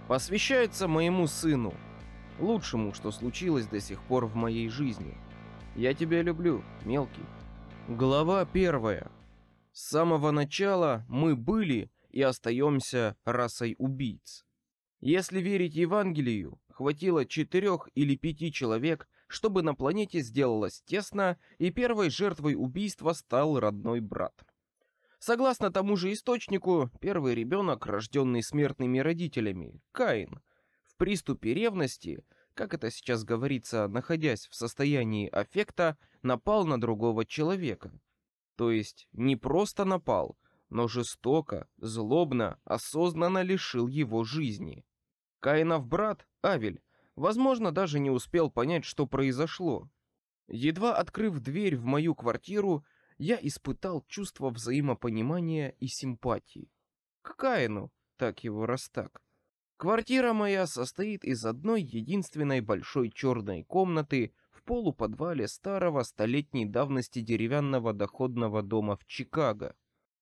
Посвящается моему сыну, лучшему, что случилось до сих пор в моей жизни. Я тебя люблю, мелкий. Глава 1. С самого начала мы были и остаемся расой убийц. Если верить Евангелию, хватило 4 или 5 человек, чтобы на планете сделалось тесно, и первой жертвой убийства стал родной брат. Согласно тому же источнику, первый ребенок, рожденный смертными родителями, Каин, в приступе ревности, как это сейчас говорится, находясь в состоянии аффекта, напал на другого человека. То есть не просто напал, но жестоко, злобно, осознанно лишил его жизни. Каинов брат, Авель, возможно, даже не успел понять, что произошло. Едва открыв дверь в мою квартиру, я испытал чувство взаимопонимания и симпатии. К Каину, так его раз так. Квартира моя состоит из одной единственной большой черной комнаты в полуподвале старого столетней давности деревянного доходного дома в Чикаго.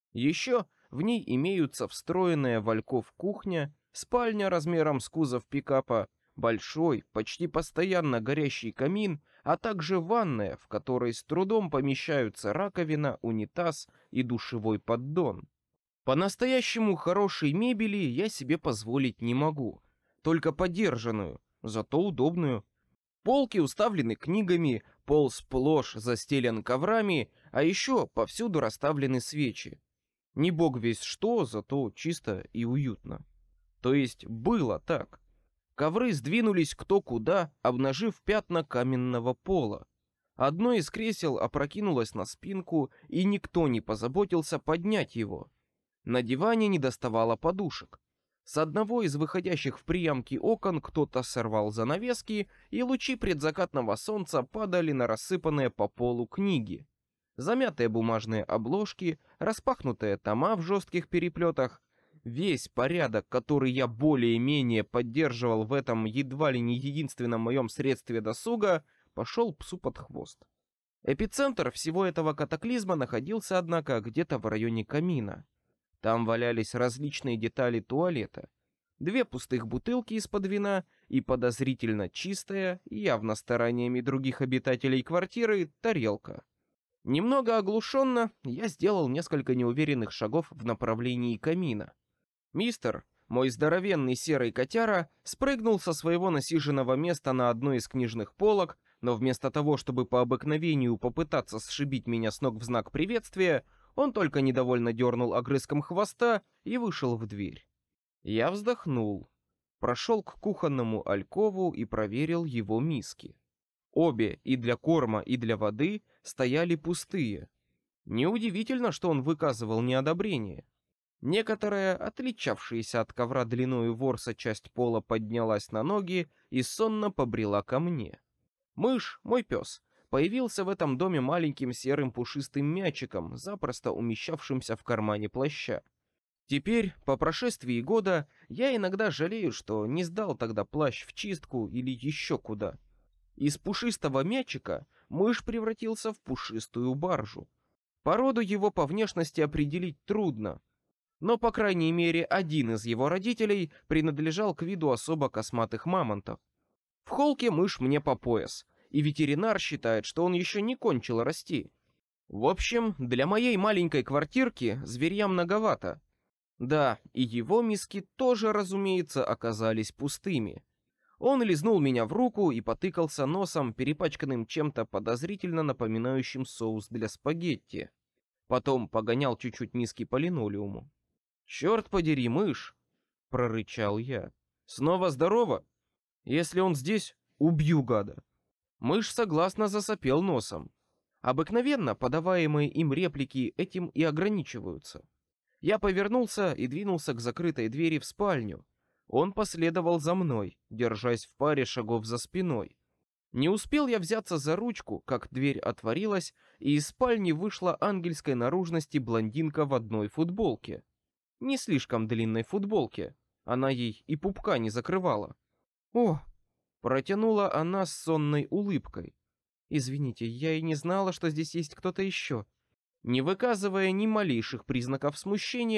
Еще в ней имеются встроенная в альков кухня, спальня размером с кузов пикапа, большой, почти постоянно горящий камин, а также ванная, в которой с трудом помещаются раковина, унитаз и душевой поддон. По-настоящему хорошей мебели я себе позволить не могу, только подержанную, зато удобную. Полки уставлены книгами, пол сплошь застелен коврами, а еще повсюду расставлены свечи. Не бог весть что, зато чисто и уютно. То есть было так. Ковры сдвинулись кто куда, обнажив пятна каменного пола. Одно из кресел опрокинулось на спинку, и никто не позаботился поднять его. На диване недоставало подушек. С одного из выходящих в приямки окон кто-то сорвал занавески, и лучи предзакатного солнца падали на рассыпанные по полу книги. Замятые бумажные обложки, распахнутые тома в жестких переплетах. Весь порядок, который я более-менее поддерживал в этом едва ли не единственном моем средстве досуга, пошел псу под хвост. Эпицентр всего этого катаклизма находился, однако, где-то в районе камина. Там валялись различные детали туалета. 2 пустых бутылки из-под вина и подозрительно чистая, явно стараниями других обитателей квартиры, тарелка. Немного оглушенно, я сделал несколько неуверенных шагов в направлении камина. Мистер, мой здоровенный серый котяра, спрыгнул со своего насиженного места на одной из книжных полок, но вместо того, чтобы по обыкновению попытаться сшибить меня с ног в знак приветствия, он только недовольно дернул огрызком хвоста и вышел в дверь. Я вздохнул, прошел к кухонному алькову и проверил его миски. Обе, и для корма, и для воды, стояли пустые. Неудивительно, что он выказывал неодобрение. Некоторая, отличавшаяся от ковра длиною ворса часть пола, поднялась на ноги и сонно побрела ко мне. Мышь, мой пес, появился в этом доме маленьким серым пушистым мячиком, запросто умещавшимся в кармане плаща. Теперь, по прошествии года, я иногда жалею, что не сдал тогда плащ в чистку или еще куда. Из пушистого мячика мышь превратился в пушистую баржу. Породу его по внешности определить трудно, но, по крайней мере, один из его родителей принадлежал к виду особо косматых мамонтов. В холке мышь мне по пояс, и ветеринар считает, что он еще не кончил расти. В общем, для моей маленькой квартирки зверья многовато. Да, и его миски тоже, разумеется, оказались пустыми. Он лизнул меня в руку и потыкался носом, перепачканным чем-то подозрительно напоминающим соус для спагетти. Потом погонял чуть-чуть миски по линолеуму. «Черт подери, мышь!» — прорычал я. «Снова здорово? Если он здесь, убью гада!» Мышь согласно засопел носом. Обыкновенно подаваемые им реплики этим и ограничиваются. Я повернулся и двинулся к закрытой двери в спальню. Он последовал за мной, держась в паре шагов за спиной. Не успел я взяться за ручку, как дверь отворилась, и из спальни вышла ангельской наружности блондинка в одной футболке. Не слишком длинной футболке, она ей и пупка не закрывала. «О!» — протянула она с сонной улыбкой. «Извините, я и не знала, что здесь есть кто-то еще». Не выказывая ни малейших признаков смущения,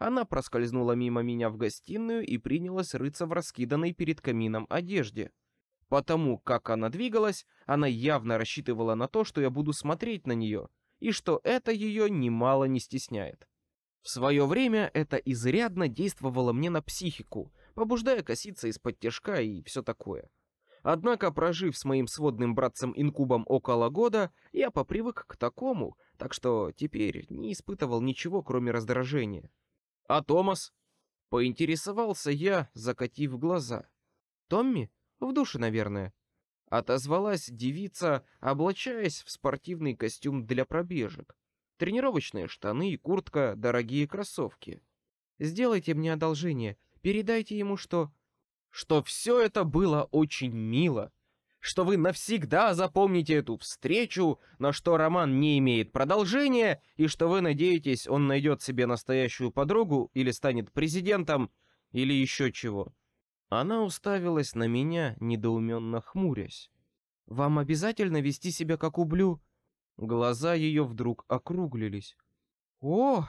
она проскользнула мимо меня в гостиную и принялась рыться в раскиданной перед камином одежде. Потому как она двигалась, она явно рассчитывала на то, что я буду смотреть на нее, и что это ее немало не стесняет. В свое время это изрядно действовало мне на психику, побуждая коситься из-под тишка и все такое. Однако, прожив с моим сводным братцем-инкубом около года, я попривык к такому, так что теперь не испытывал ничего, кроме раздражения. «А Томас?» — поинтересовался я, закатив глаза. «Томми? В душе, наверное». Отозвалась девица, облачаясь в спортивный костюм для пробежек. Тренировочные штаны и куртка, дорогие кроссовки. «Сделайте мне одолжение, передайте ему, что все это было очень мило, что вы навсегда запомните эту встречу, на что роман не имеет продолжения, и что вы надеетесь, он найдет себе настоящую подругу или станет президентом, или еще чего». Она уставилась на меня, недоуменно хмурясь. «Вам обязательно вести себя как ублю?» Глаза ее вдруг округлились. «О,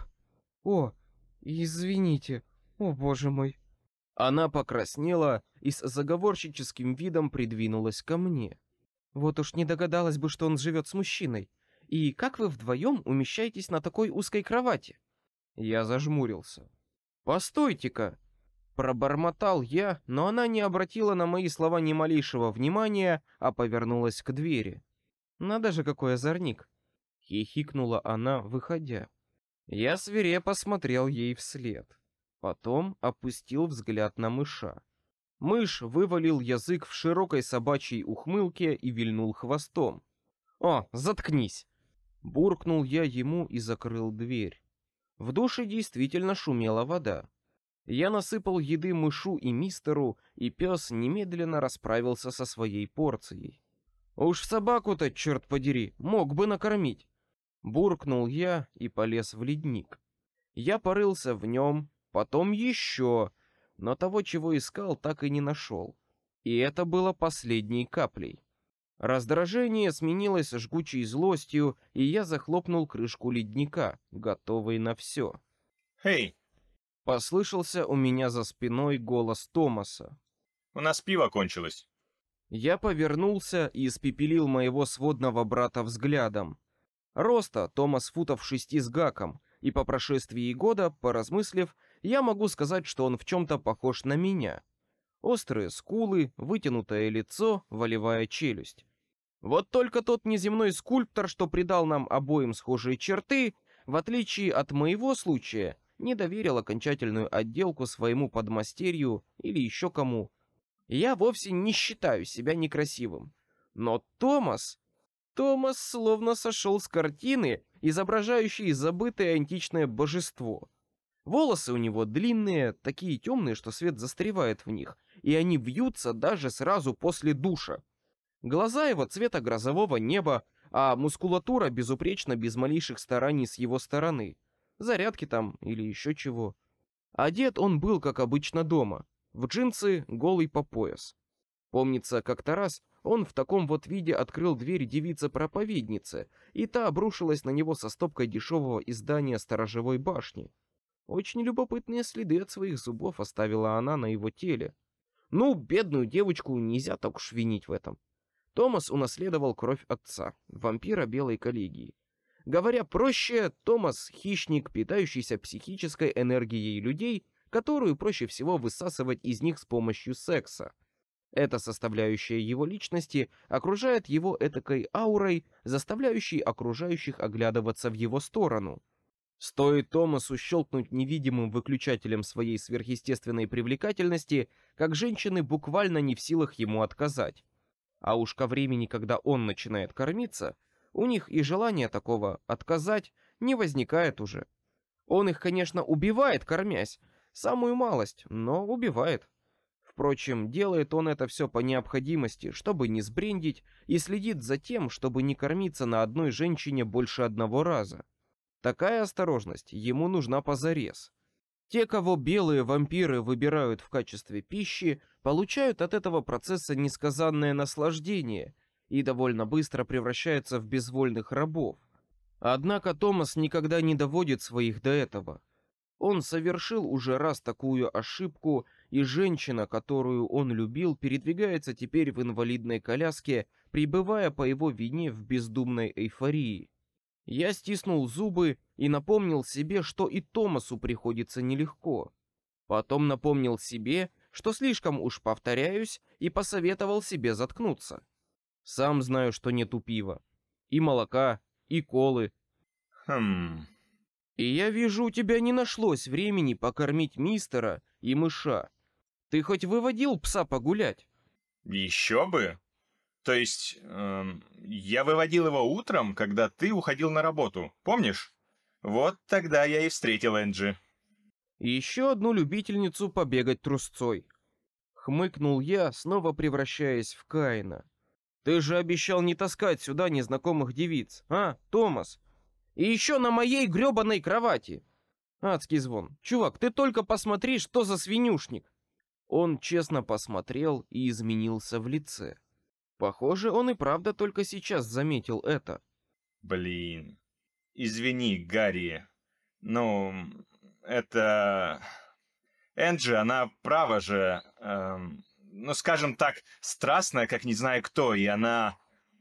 извините, о боже мой!» Она покраснела и с заговорщическим видом придвинулась ко мне. «Вот уж не догадалась бы, что он живет с мужчиной. И как вы вдвоем умещаетесь на такой узкой кровати?» Я зажмурился. «Постойте-ка!» Пробормотал я, но она не обратила на мои слова ни малейшего внимания, а повернулась к двери. «Надо же, какой озорник!» — хихикнула она, выходя. Я свирепо смотрел ей вслед. Потом опустил взгляд на мыша. Мышь вывалил язык в широкой собачьей ухмылке и вильнул хвостом. «О, заткнись!» Буркнул я ему и закрыл дверь. В душе действительно шумела вода. Я насыпал еды мышу и мистеру, и пес немедленно расправился со своей порцией. «Уж собаку-то, черт подери, мог бы накормить!» Буркнул я и полез в ледник. Я порылся в нем, потом еще, но того, чего искал, так и не нашел. И это было последней каплей. Раздражение сменилось жгучей злостью, и я захлопнул крышку ледника, готовый на все. «Эй!» — послышался у меня за спиной голос Томаса. «У нас пиво кончилось». Я повернулся и испепелил моего сводного брата взглядом. Роста Томас футов 6 с гаком, и по прошествии года, поразмыслив, я могу сказать, что он в чем-то похож на меня. Острые скулы, вытянутое лицо, волевая челюсть. Вот только тот неземной скульптор, что придал нам обоим схожие черты, в отличие от моего случая, не доверил окончательную отделку своему подмастерью или еще кому. Я вовсе не считаю себя некрасивым. Но Томас словно сошел с картины, изображающей забытое античное божество. Волосы у него длинные, такие темные, что свет застревает в них, и они вьются даже сразу после душа. Глаза его цвета грозового неба, а мускулатура безупречна без малейших стараний с его стороны. Зарядки там или еще чего. Одет он был, как обычно, дома. В джинсы, голый по пояс. Помнится, как-то раз он в таком вот виде открыл дверь девице-проповеднице, и та обрушилась на него со стопкой дешевого издания «Сторожевой башни». Очень любопытные следы от своих зубов оставила она на его теле. Ну, бедную девочку нельзя так уж винить в этом. Томас унаследовал кровь отца, вампира Белой коллегии. Говоря проще, Томас — хищник, питающийся психической энергией людей, которую проще всего высасывать из них с помощью секса. Эта составляющая его личности окружает его этакой аурой, заставляющей окружающих оглядываться в его сторону. Стоит Томасу щелкнуть невидимым выключателем своей сверхъестественной привлекательности, как женщины буквально не в силах ему отказать. А уж ко времени, когда он начинает кормиться, у них и желания такого отказать не возникает уже. Он их, конечно, убивает, кормясь, самую малость, но убивает. Впрочем, делает он это все по необходимости, чтобы не сбрендить, и следит за тем, чтобы не кормиться на одной женщине больше одного раза. Такая осторожность ему нужна позарез. Те, кого белые вампиры выбирают в качестве пищи, получают от этого процесса несказанное наслаждение и довольно быстро превращаются в безвольных рабов. Однако Томас никогда не доводит своих до этого. Он совершил уже раз такую ошибку, и женщина, которую он любил, передвигается теперь в инвалидной коляске, пребывая по его вине в бездумной эйфории. Я стиснул зубы и напомнил себе, что и Томасу приходится нелегко. Потом напомнил себе, что слишком уж повторяюсь, и посоветовал себе заткнуться. Сам знаю, что нету пива. И молока, и колы. И я вижу, у тебя не нашлось времени покормить мистера и мыша. Ты хоть выводил пса погулять? Еще бы. То есть, я выводил его утром, когда ты уходил на работу, помнишь? Вот тогда я и встретил Энджи. И еще одну любительницу побегать трусцой. Хмыкнул я, снова превращаясь в Каина. Ты же обещал не таскать сюда незнакомых девиц, а, Томас? И еще на моей гребаной кровати. Адский звон. Чувак, ты только посмотри, что за свинюшник. Он честно посмотрел и изменился в лице. Похоже, он и правда только сейчас заметил это. Блин. Извини, Гарри. Ну, это... Энджи, она права же, ну, скажем так, страстная, как не знаю кто, и она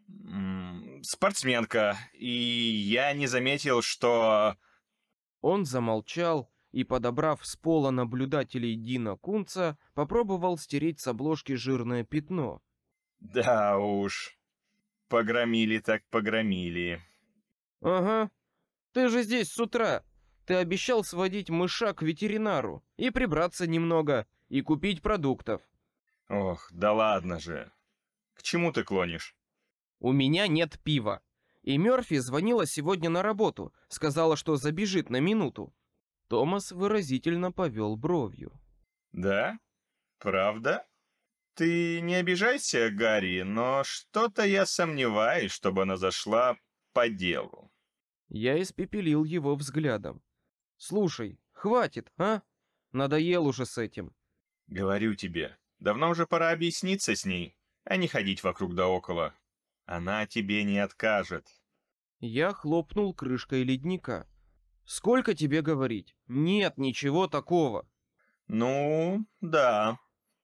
спортсменка, и я не заметил, что... Он замолчал и, подобрав с пола наблюдателей Дина Кунца, попробовал стереть с обложки жирное пятно. Да уж, погромили так погромили. Ага, ты же здесь с утра. Ты обещал сводить мыша к ветеринару и прибраться немного, и купить продуктов. Ох, да ладно же. К чему ты клонишь? У меня нет пива. И Мёрфи звонила сегодня на работу, сказала, что забежит на минуту. Томас выразительно повел бровью. Да? Правда? Ты не обижайся, Гарри, но что-то я сомневаюсь, чтобы она зашла по делу. Я испепелил его взглядом. Слушай, хватит, а? Надоел уже с этим. Говорю тебе, давно уже пора объясниться с ней, а не ходить вокруг да около. Она тебе не откажет. Я хлопнул крышкой ледника. Сколько тебе говорить? Нет ничего такого. Ну, да.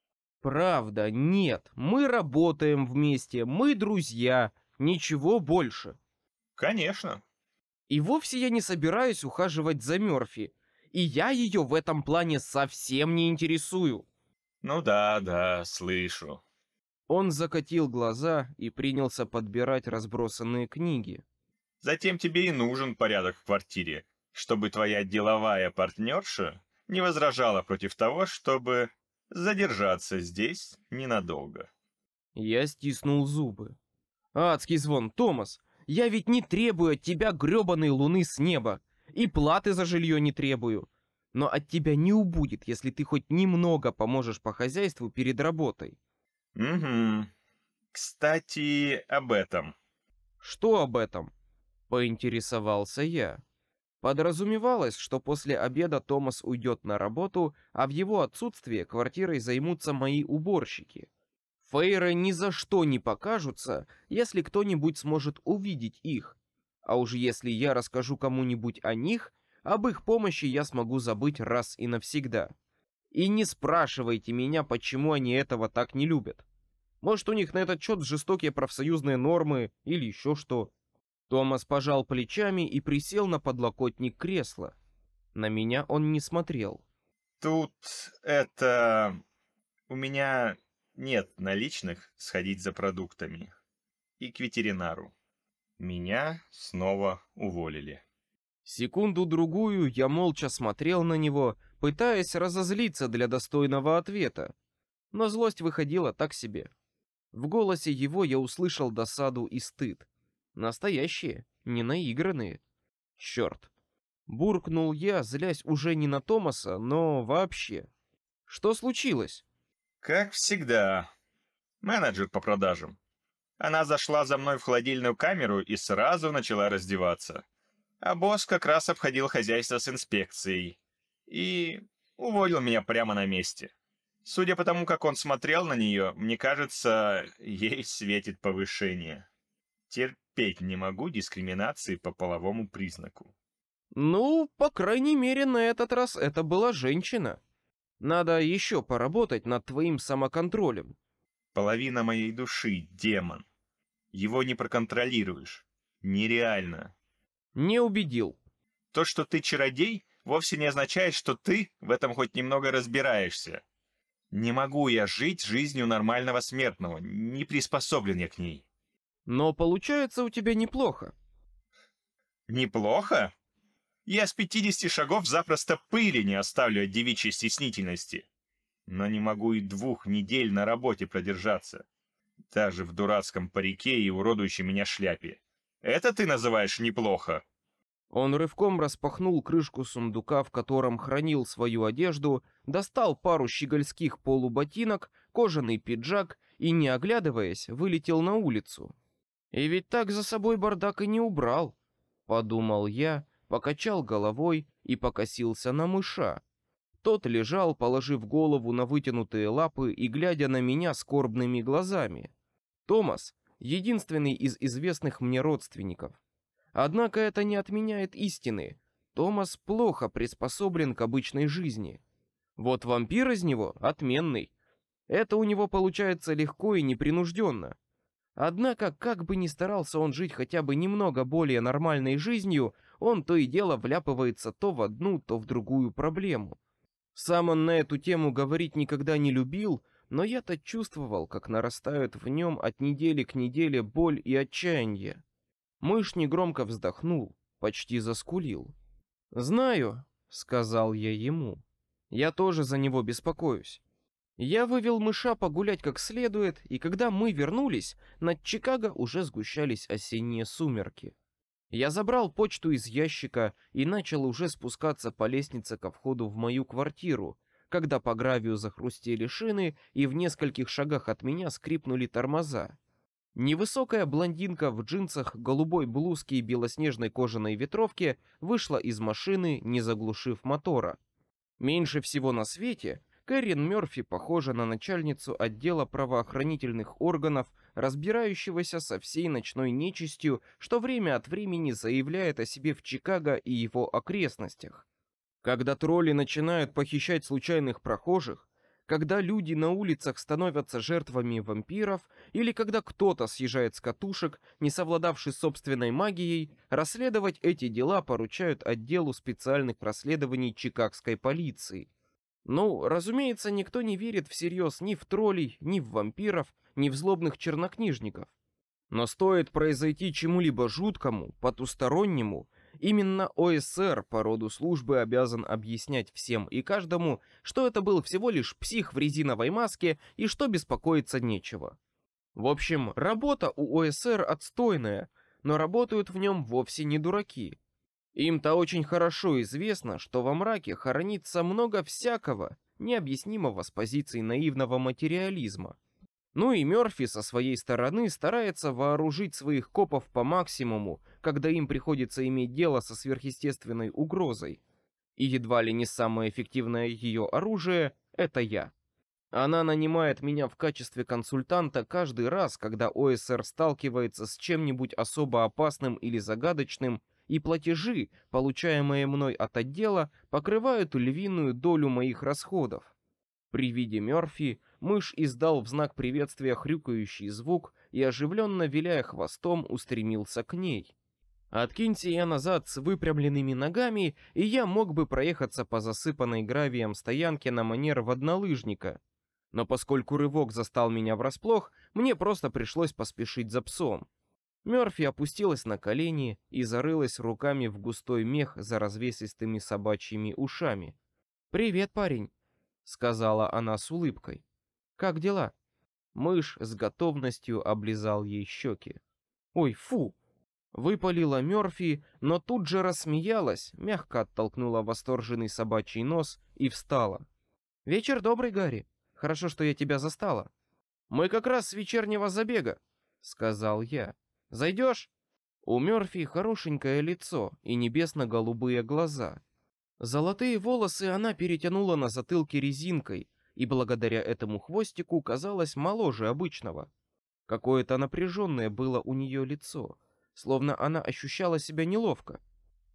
Правда, нет. Мы работаем вместе, мы друзья, ничего больше. Конечно. И вовсе я не собираюсь ухаживать за Мёрфи. И я ее в этом плане совсем не интересую. Ну да, слышу. Он закатил глаза и принялся подбирать разбросанные книги. Затем тебе и нужен порядок в квартире, чтобы твоя деловая партнерша не возражала против того, чтобы задержаться здесь ненадолго. Я стиснул зубы. Адский звон, Томас, я ведь не требую от тебя грёбаной луны с неба. И платы за жилье не требую. Но от тебя не убудет, если ты хоть немного поможешь по хозяйству перед работой. Угу. Кстати, об этом. Что об этом? Поинтересовался я. Подразумевалось, что после обеда Томас уйдет на работу, а в его отсутствие квартирой займутся мои уборщики. Фейры ни за что не покажутся, если кто-нибудь сможет увидеть их. А уж если я расскажу кому-нибудь о них, об их помощи я смогу забыть раз и навсегда. И не спрашивайте меня, почему они этого так не любят. Может, у них на этот счет жестокие профсоюзные нормы или еще что. Томас пожал плечами и присел на подлокотник кресла. На меня он не смотрел. Тут у меня нет наличных сходить за продуктами. И к ветеринару. Меня снова уволили. Секунду-другую я молча смотрел на него, пытаясь разозлиться для достойного ответа. Но злость выходила так себе. В голосе его я услышал досаду и стыд. Настоящие, не наигранные. Черт. Буркнул я, злясь уже не на Томаса, но вообще. Что случилось? Как всегда. Менеджер по продажам. Она зашла за мной в холодильную камеру и сразу начала раздеваться. А босс как раз обходил хозяйство с инспекцией. И уволил меня прямо на месте. Судя по тому, как он смотрел на нее, мне кажется, ей светит повышение. Терпеть не могу дискриминации по половому признаку. Ну, по крайней мере, на этот раз это была женщина. Надо еще поработать над твоим самоконтролем. Половина моей души — демон. Его не проконтролируешь. Нереально. Не убедил. То, что ты чародей, вовсе не означает, что ты в этом хоть немного разбираешься. Не могу я жить жизнью нормального смертного, не приспособлен я к ней. Но получается у тебя неплохо. Неплохо? Я с 50 шагов запросто пыли не оставлю от девичьей стеснительности. Но не могу и 2 недель на работе продержаться. Даже в дурацком парике и уродующей меня шляпе. Это ты называешь неплохо? Он рывком распахнул крышку сундука, в котором хранил свою одежду, достал пару щегольских полуботинок, кожаный пиджак и, не оглядываясь, вылетел на улицу. И ведь так за собой бардак и не убрал, подумал я, покачал головой и покосился на мыша. Тот лежал, положив голову на вытянутые лапы и глядя на меня скорбными глазами. Томас — единственный из известных мне родственников. Однако это не отменяет истины. Томас плохо приспособлен к обычной жизни. Вот вампир из него отменный. Это у него получается легко и непринужденно. Однако, как бы ни старался он жить хотя бы немного более нормальной жизнью, он то и дело вляпывается то в одну, то в другую проблему. Сам он на эту тему говорить никогда не любил, но я-то чувствовал, как нарастают в нем от недели к неделе боль и отчаяние. Мышь негромко вздохнул, почти заскулил. «Знаю», — сказал я ему, — «я тоже за него беспокоюсь». Я вывел мыша погулять как следует, и когда мы вернулись, над Чикаго уже сгущались осенние сумерки. Я забрал почту из ящика и начал уже спускаться по лестнице ко входу в мою квартиру, когда по гравию захрустели шины и в нескольких шагах от меня скрипнули тормоза. Невысокая блондинка в джинсах, голубой блузке и белоснежной кожаной ветровке вышла из машины, не заглушив мотора. Меньше всего на свете Кэррин Мёрфи похожа на начальницу отдела правоохранительных органов, разбирающегося со всей ночной нечистью, что время от времени заявляет о себе в Чикаго и его окрестностях. Когда тролли начинают похищать случайных прохожих, когда люди на улицах становятся жертвами вампиров, или когда кто-то съезжает с катушек, не совладавший с собственной магией, расследовать эти дела поручают отделу специальных расследований чикагской полиции. Ну, разумеется, никто не верит всерьез ни в троллей, ни в вампиров, ни в злобных чернокнижников. Но стоит произойти чему-либо жуткому, потустороннему, именно ОСР по роду службы обязан объяснять всем и каждому, что это был всего лишь псих в резиновой маске и что беспокоиться нечего. В общем, работа у ОСР отстойная, но работают в нем вовсе не дураки. Им-то очень хорошо известно, что во мраке хоронится много всякого, необъяснимого с позиции наивного материализма. Ну и Мёрфи со своей стороны старается вооружить своих копов по максимуму, когда им приходится иметь дело со сверхъестественной угрозой. И едва ли не самое эффективное ее оружие — это я. Она нанимает меня в качестве консультанта каждый раз, когда ОСР сталкивается с чем-нибудь особо опасным или загадочным, и платежи, получаемые мной от отдела, покрывают львиную долю моих расходов. При виде Мёрфи мышь издал в знак приветствия хрюкающий звук и, оживленно виляя хвостом, устремился к ней. Откинься я назад с выпрямленными ногами, и я мог бы проехаться по засыпанной гравием стоянке на манер воднолыжника. Но поскольку рывок застал меня врасплох, мне просто пришлось поспешить за псом. Мёрфи опустилась на колени и зарылась руками в густой мех за развесистыми собачьими ушами. «Привет, парень», — сказала она с улыбкой. «Как дела?» Мышь с готовностью облизал ей щеки. «Ой, фу!» — выпалила Мёрфи, но тут же рассмеялась, мягко оттолкнула восторженный собачий нос и встала. «Вечер добрый, Гарри. Хорошо, что я тебя застала». «Мы как раз с вечернего забега», — сказал я. «Зайдешь?» У Мёрфи хорошенькое лицо и небесно-голубые глаза. Золотые волосы она перетянула на затылке резинкой, и благодаря этому хвостику казалась моложе обычного. Какое-то напряженное было у нее лицо, словно она ощущала себя неловко.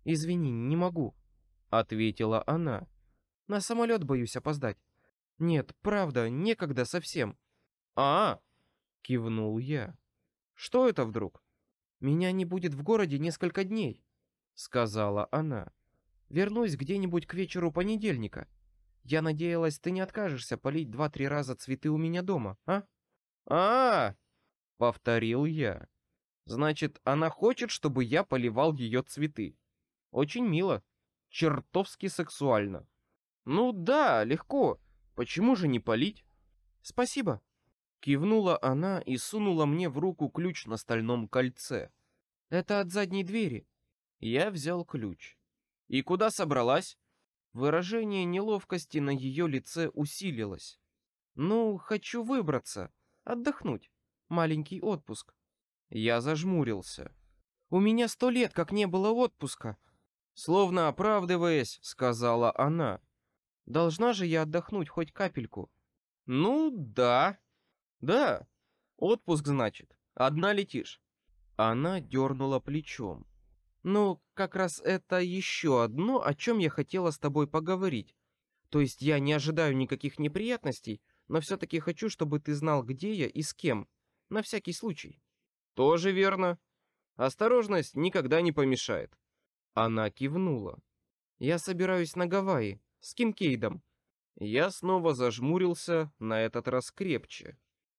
Извини, не могу, ответила она. На самолет боюсь опоздать. Нет, правда, некогда совсем. А, кивнул я. Что это вдруг? Меня не будет в городе несколько дней, сказала она. Вернусь где-нибудь к вечеру понедельника. Я надеялась, ты не откажешься полить 2-3 раза цветы у меня дома, а? А, повторил я. Значит, она хочет, чтобы я поливал ее цветы. Очень мило, чертовски сексуально. Ну да, легко. Почему же не полить? Спасибо. Кивнула она и сунула мне в руку ключ на стальном кольце. Это от задней двери. Я взял ключ. И куда собралась? Выражение неловкости на ее лице усилилось. Ну, хочу выбраться, отдохнуть. Маленький отпуск. Я зажмурился. У меня 100 лет как не было отпуска. Словно оправдываясь, сказала она. Должна же я отдохнуть хоть капельку. Ну, да. Да. Отпуск, значит. Одна летишь. Она дернула плечом. Ну, как раз это еще одно, о чем я хотела с тобой поговорить. То есть я не ожидаю никаких неприятностей, но все-таки хочу, чтобы ты знал, где я и с кем. На всякий случай. Тоже верно. Осторожность никогда не помешает. Она кивнула. Я собираюсь на Гавайи с Кинкейдом. Я снова зажмурился, на этот раз крепче.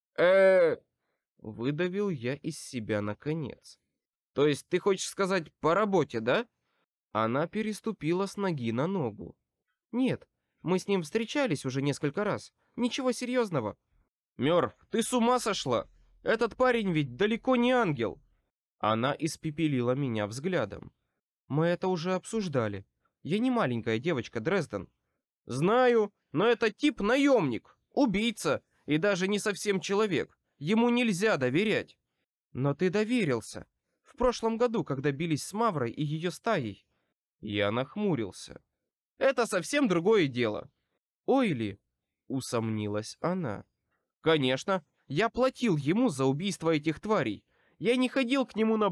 Выдавил я из себя наконец. То есть ты хочешь сказать по работе, да? Она переступила с ноги на ногу. Нет, мы с ним встречались уже несколько раз. Ничего серьезного. Мёрф, ты с ума сошла? Этот парень ведь далеко не ангел. Она испепелила меня взглядом. Мы это уже обсуждали. Я не маленькая девочка, Дрезден. Знаю, но этот тип наемник, убийца и даже не совсем человек. Ему нельзя доверять. Но ты доверился. В прошлом году, когда бились с Маврой и ее стаей. Я нахмурился. Это совсем другое дело. Ой ли, усомнилась она. Конечно, я платил ему за убийство этих тварей. Я не ходил к нему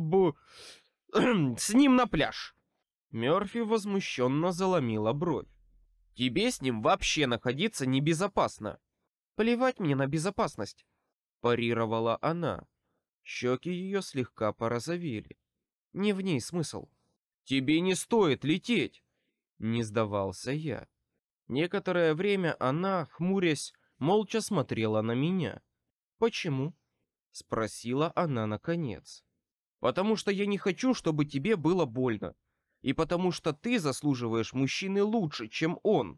с ним на пляж. Мёрфи возмущенно заломила бровь. Тебе с ним вообще находиться небезопасно. Плевать мне на безопасность, парировала она. Щеки ее слегка порозовели. Не в ней смысл. Тебе не стоит лететь, не сдавался я. Некоторое время она, хмурясь, молча смотрела на меня. Почему? Спросила она наконец. Потому что я не хочу, чтобы тебе было больно. И потому что ты заслуживаешь мужчины лучше, чем он.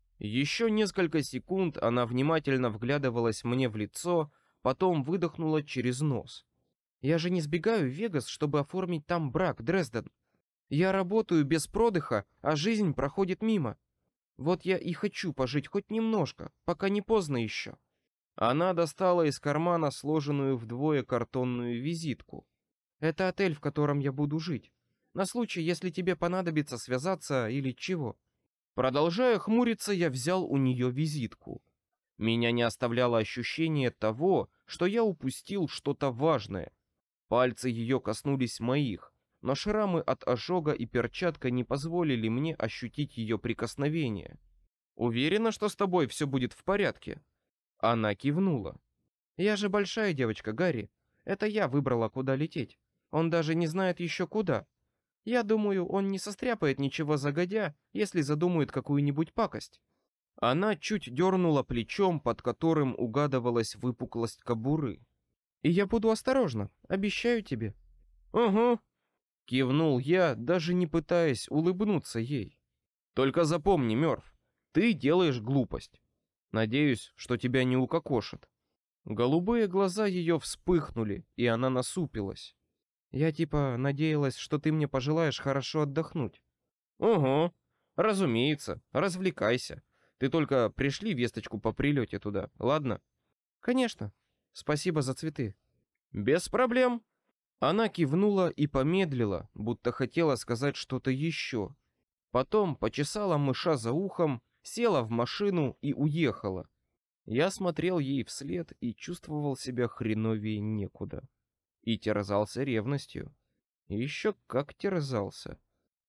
Еще несколько секунд она внимательно вглядывалась мне в лицо, потом выдохнула через нос. Я же не сбегаю в Вегас, чтобы оформить там брак, Дрезден. Я работаю без продыха, а жизнь проходит мимо. Вот я и хочу пожить хоть немножко, пока не поздно еще. Она достала из кармана сложенную вдвое картонную визитку. Это отель, в котором я буду жить. На случай, если тебе понадобится связаться или чего. Продолжая хмуриться, я взял у нее визитку. Меня не оставляло ощущение того, что я упустил что-то важное. Пальцы ее коснулись моих, но шрамы от ожога и перчатка не позволили мне ощутить ее прикосновение. Уверена, что с тобой все будет в порядке? Она кивнула. Я же большая девочка, Гарри. Это я выбрала, куда лететь. Он даже не знает еще куда. Я думаю, он не состряпает ничего загодя, если задумает какую-нибудь пакость. Она чуть дернула плечом, под которым угадывалась выпуклость кобуры. И я буду осторожна, обещаю тебе. Угу, кивнул я, даже не пытаясь улыбнуться ей. Только запомни, Мёрф, ты делаешь глупость. Надеюсь, что тебя не укокошат. Голубые глаза ее вспыхнули, и она насупилась. Я типа надеялась, что ты мне пожелаешь хорошо отдохнуть. Угу, разумеется, развлекайся. Ты только пришли весточку по прилете туда, ладно? Конечно. Спасибо за цветы. Без проблем. Она кивнула и помедлила, будто хотела сказать что-то еще. Потом почесала мыша за ухом, села в машину и уехала. Я смотрел ей вслед и чувствовал себя хреновее некуда. И терзался ревностью. И еще как терзался.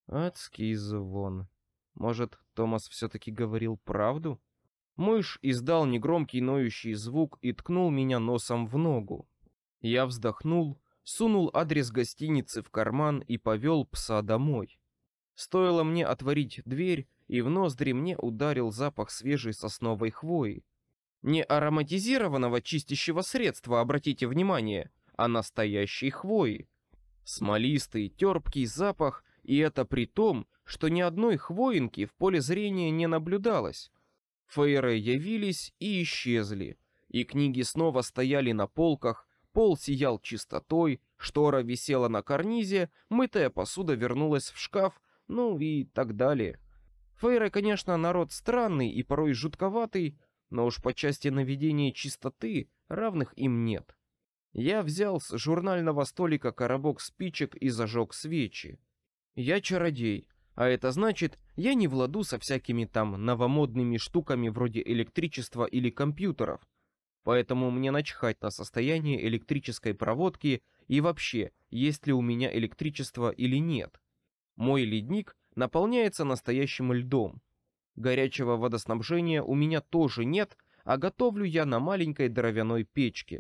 Адский звон. Может, Томас все-таки говорил правду? Мышь издал негромкий ноющий звук и ткнул меня носом в ногу. Я вздохнул, сунул адрес гостиницы в карман и повел пса домой. Стоило мне отворить дверь, и в ноздри мне ударил запах свежей сосновой хвои. Не ароматизированного чистящего средства, обратите внимание, а настоящей хвои. Смолистый, терпкий запах, и это при том, что ни одной хвоинки в поле зрения не наблюдалось. Фейры явились и исчезли, и книги снова стояли на полках, пол сиял чистотой, штора висела на карнизе, мытая посуда вернулась в шкаф, ну и так далее. Фейры, конечно, народ странный и порой жутковатый, но уж по части наведения чистоты равных им нет. Я взял с журнального столика коробок спичек и зажег свечи. Я чародей, а это значит, я не в ладу со всякими там новомодными штуками вроде электричества или компьютеров. Поэтому мне начхать на состояние электрической проводки и вообще, есть ли у меня электричество или нет. Мой ледник наполняется настоящим льдом. Горячего водоснабжения у меня тоже нет, а готовлю я на маленькой дровяной печке.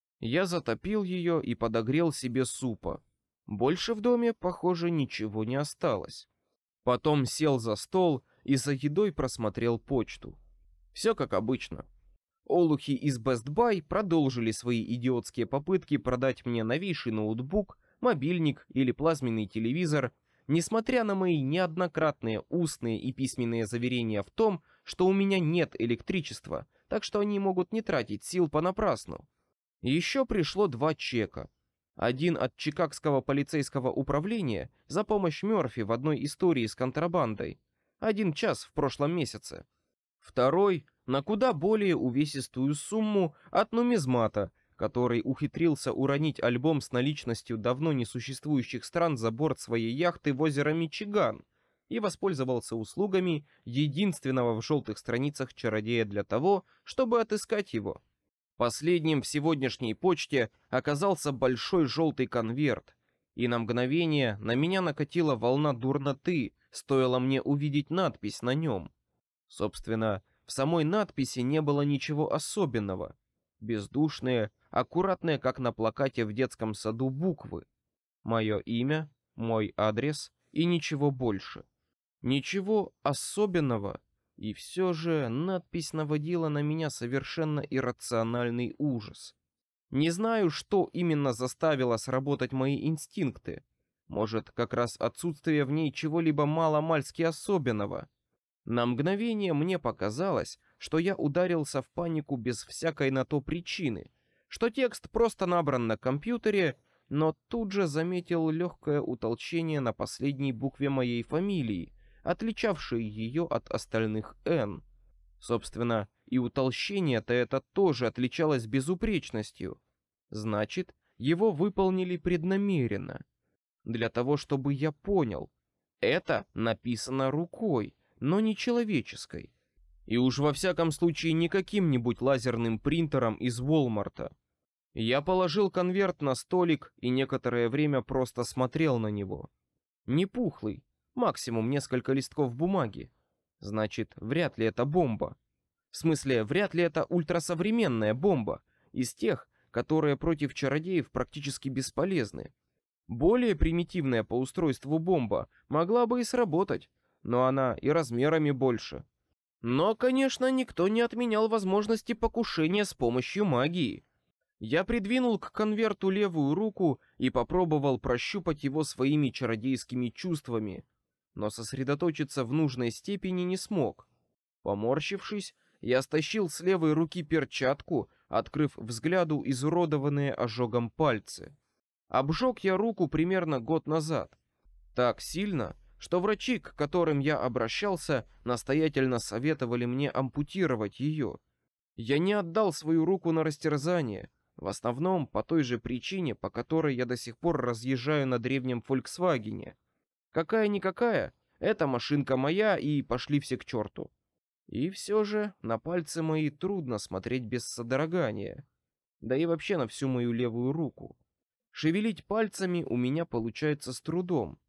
Я затопил ее и подогрел себе супа. Больше в доме, похоже, ничего не осталось. Потом сел за стол и за едой просмотрел почту. Все как обычно. Олухи из Best Buy продолжили свои идиотские попытки продать мне новейший ноутбук, мобильник или плазменный телевизор, несмотря на мои неоднократные устные и письменные заверения в том, что у меня нет электричества, так что они могут не тратить сил понапрасну. Еще пришло 2 чека. Один от Чикагского полицейского управления за помощь Мёрфи в одной истории с контрабандой. 1 час в прошлом месяце. Второй на куда более увесистую сумму от нумизмата, который ухитрился уронить альбом с наличностью давно несуществующих стран за борт своей яхты в озеро Мичиган и воспользовался услугами единственного в желтых страницах чародея для того, чтобы отыскать его. Последним в сегодняшней почте оказался большой желтый конверт, и на мгновение на меня накатила волна дурноты, стоило мне увидеть надпись на нем. Собственно, в самой надписи не было ничего особенного. Бездушные, аккуратные, как на плакате в детском саду, буквы. Мое имя, мой адрес и ничего больше. Ничего особенного, и все же надпись наводила на меня совершенно иррациональный ужас. Не знаю, что именно заставило сработать мои инстинкты. Может, как раз отсутствие в ней чего-либо мало-мальски особенного. На мгновение мне показалось, что я ударился в панику без всякой на то причины, что текст просто набран на компьютере, но тут же заметил легкое утолщение на последней букве моей фамилии, отличавшей ее от остальных «Н». Собственно, и утолщение-то это тоже отличалось безупречностью. Значит, его выполнили преднамеренно. Для того, чтобы я понял, это написано рукой, но не человеческой. И уж во всяком случае не каким-нибудь лазерным принтером из Walmart'а. Я положил конверт на столик и некоторое время просто смотрел на него. Не пухлый, максимум несколько листков бумаги. Значит, вряд ли это бомба. В смысле, вряд ли это ультрасовременная бомба, из тех, которые против чародеев практически бесполезны. Более примитивная по устройству бомба могла бы и сработать, но она и размерами больше. Но, конечно, никто не отменял возможности покушения с помощью магии. Я придвинул к конверту левую руку и попробовал прощупать его своими чародейскими чувствами, но сосредоточиться в нужной степени не смог. Поморщившись, я стащил с левой руки перчатку, открыв взгляду изуродованные ожогом пальцы. Обжег я руку примерно год назад. Так сильно, что врачи, к которым я обращался, настоятельно советовали мне ампутировать ее. Я не отдал свою руку на растерзание, в основном по той же причине, по которой я до сих пор разъезжаю на древнем «Фольксвагене». Какая-никакая, эта машинка моя, и пошли все к черту. И все же на пальцы мои трудно смотреть без содрогания, да и вообще на всю мою левую руку. Шевелить пальцами у меня получается с трудом.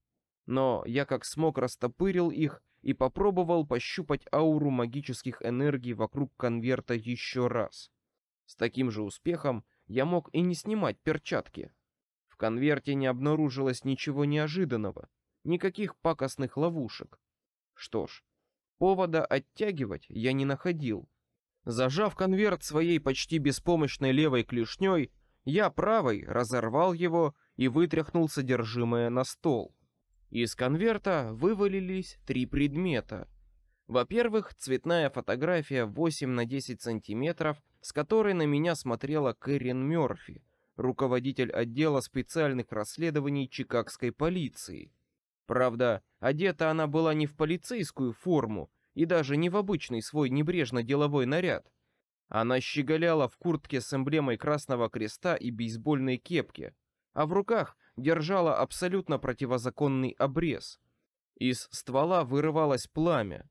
Но я как смог растопырил их и попробовал пощупать ауру магических энергий вокруг конверта еще раз. С таким же успехом я мог и не снимать перчатки. В конверте не обнаружилось ничего неожиданного, никаких пакостных ловушек. Что ж, повода оттягивать я не находил. Зажав конверт своей почти беспомощной левой клешней, я правой разорвал его и вытряхнул содержимое на стол. Из конверта вывалились 3 предмета. Во-первых, цветная фотография 8 на 10 сантиметров, с которой на меня смотрела Кэрин Мёрфи, руководитель отдела специальных расследований чикагской полиции. Правда, одета она была не в полицейскую форму и даже не в обычный свой небрежно-деловой наряд. Она щеголяла в куртке с эмблемой Красного Креста и бейсбольной кепке, а в руках держала абсолютно противозаконный обрез. Из ствола вырывалось пламя.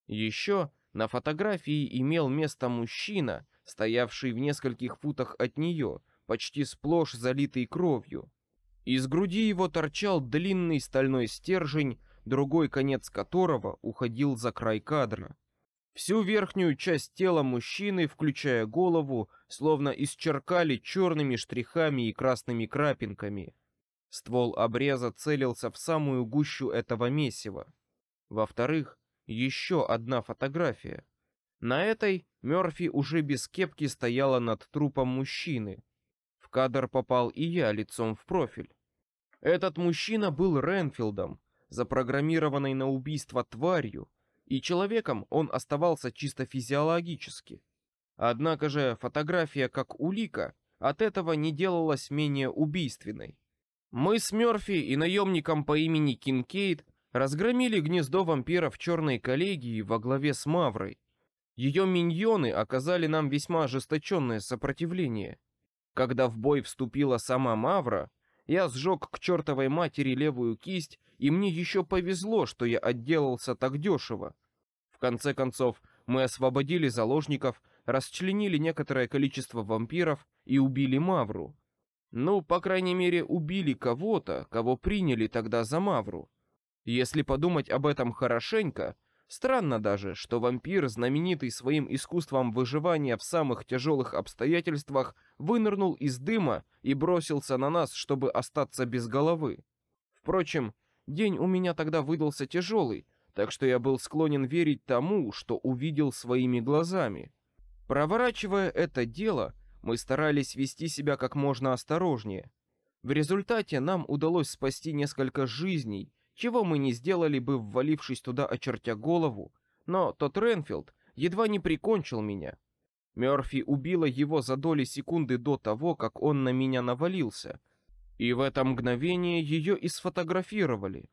Еще на фотографии имел место мужчина, стоявший в нескольких футах от нее, почти сплошь залитый кровью. Из груди его торчал длинный стальной стержень, другой конец которого уходил за край кадра. Всю верхнюю часть тела мужчины, включая голову, словно исчеркали черными штрихами и красными крапинками. Ствол обреза целился в самую гущу этого месива. Во-вторых, еще одна фотография. На этой Мёрфи уже без кепки стояла над трупом мужчины. В кадр попал и я лицом в профиль. Этот мужчина был Ренфилдом, запрограммированной на убийство тварью, и человеком он оставался чисто физиологически. Однако же фотография как улика от этого не делалась менее убийственной. Мы с Мёрфи и наемником по имени Кинкейд разгромили гнездо вампиров Черной коллегии во главе с Маврой. Ее миньоны оказали нам весьма ожесточенное сопротивление. Когда в бой вступила сама Мавра, я сжег к чертовой матери левую кисть, и мне еще повезло, что я отделался так дешево. В конце концов, мы освободили заложников, расчленили некоторое количество вампиров и убили Мавру. Ну, по крайней мере, убили кого-то, кого приняли тогда за Мавру. Если подумать об этом хорошенько, странно даже, что вампир, знаменитый своим искусством выживания в самых тяжелых обстоятельствах, вынырнул из дыма и бросился на нас, чтобы остаться без головы. Впрочем, день у меня тогда выдался тяжелый, так что я был склонен верить тому, что увидел своими глазами. Проворачивая это дело, мы старались вести себя как можно осторожнее. В результате нам удалось спасти несколько жизней, чего мы не сделали бы, ввалившись туда, очертя голову, но тот Ренфилд едва не прикончил меня. Мёрфи убила его за доли секунды до того, как он на меня навалился, и в это мгновение ее и сфотографировали.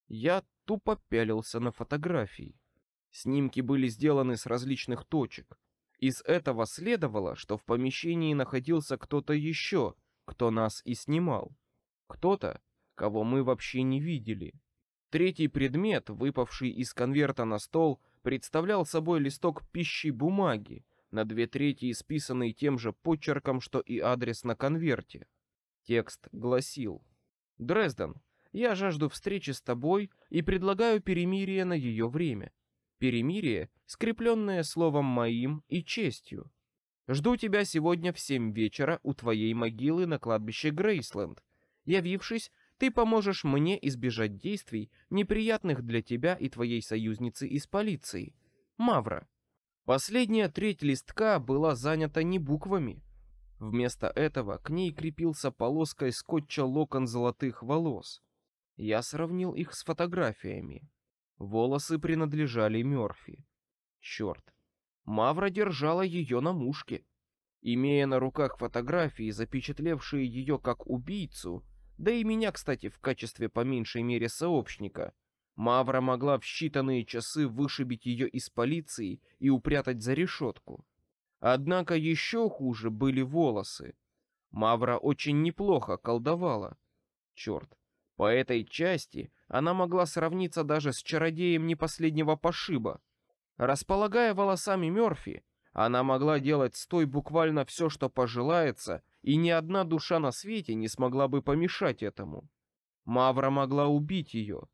Я тупо пялился на фотографии. Снимки были сделаны с различных точек. Из этого следовало, что в помещении находился кто-то еще, кто нас и снимал. Кто-то, кого мы вообще не видели. Третий предмет, выпавший из конверта на стол, представлял собой листок пищи бумаги, на 2/3 исписанный тем же почерком, что и адрес на конверте. Текст гласил: «Дрезден, я жажду встречи с тобой и предлагаю перемирие на ее время. Перемирие, скрепленное словом моим и честью. Жду тебя сегодня в 7 вечера у твоей могилы на кладбище Грейсленд. Явившись, ты поможешь мне избежать действий, неприятных для тебя и твоей союзницы из полиции. Мавра». Последняя треть листка была занята не буквами. Вместо этого к ней крепился полоской скотча локон золотых волос. Я сравнил их с фотографиями. Волосы принадлежали Мёрфи. Черт, Мавра держала ее на мушке. Имея на руках фотографии, запечатлевшие ее как убийцу, да и меня, кстати, в качестве по меньшей мере сообщника, Мавра могла в считанные часы вышибить ее из полиции и упрятать за решетку. Однако еще хуже были волосы. Мавра очень неплохо колдовала. Черт, по этой части она могла сравниться даже с чародеем не последнего пошиба. Располагая волосами Мёрфи, она могла делать с той буквально все, что пожелается, и ни одна душа на свете не смогла бы помешать этому. Мавра могла убить ее,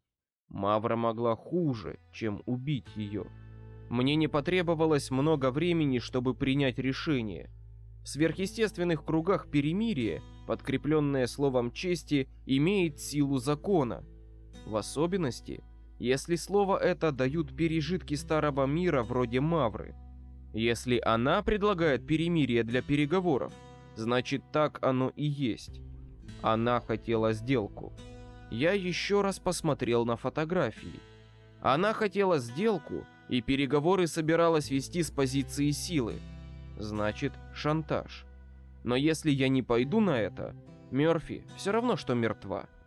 Мавра могла хуже, чем убить ее. Мне не потребовалось много времени, чтобы принять решение. В сверхъестественных кругах перемирие, подкрепленное словом чести, имеет силу закона. В особенности, если слово это дают пережитки старого мира вроде Мавры. Если она предлагает перемирие для переговоров, значит так оно и есть. Она хотела сделку. Я еще раз посмотрел на фотографии. Она хотела сделку, и переговоры собиралась вести с позиции силы. Значит, шантаж. Но если я не пойду на это, Мёрфи все равно, что мертва.